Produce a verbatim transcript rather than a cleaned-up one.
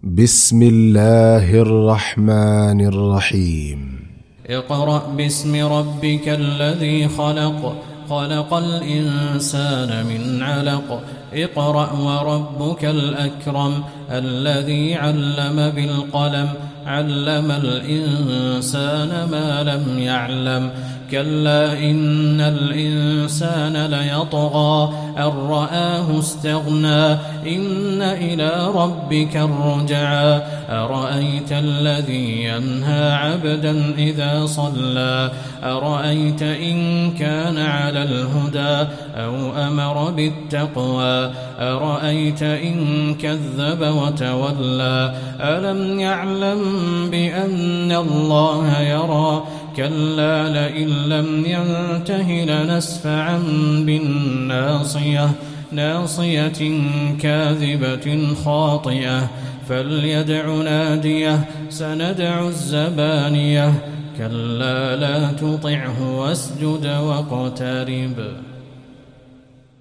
بسم الله الرحمن الرحيم اقرأ باسم ربك الذي خلق خلق الإنسان من علق اقرأ وربك الأكرم الذي علم بالقلم علم الإنسان ما لم يعلم كلا إن الإنسان ليطغى أن رآه استغنى إن إلى ربك الرجعى أرأيت الذي ينهى عبدا إذا صلى أرأيت إن كان على الهدى أو أمر بالتقوى أرأيت إن كذب وتولى ألم يعلم بأن الله يرى كلا لئن لم ينته لنسفعا بالناصية ناصية كاذبة خاطئة فليدع ناديه سندع الزبانية كلا لا تطعه واسجد واقترب.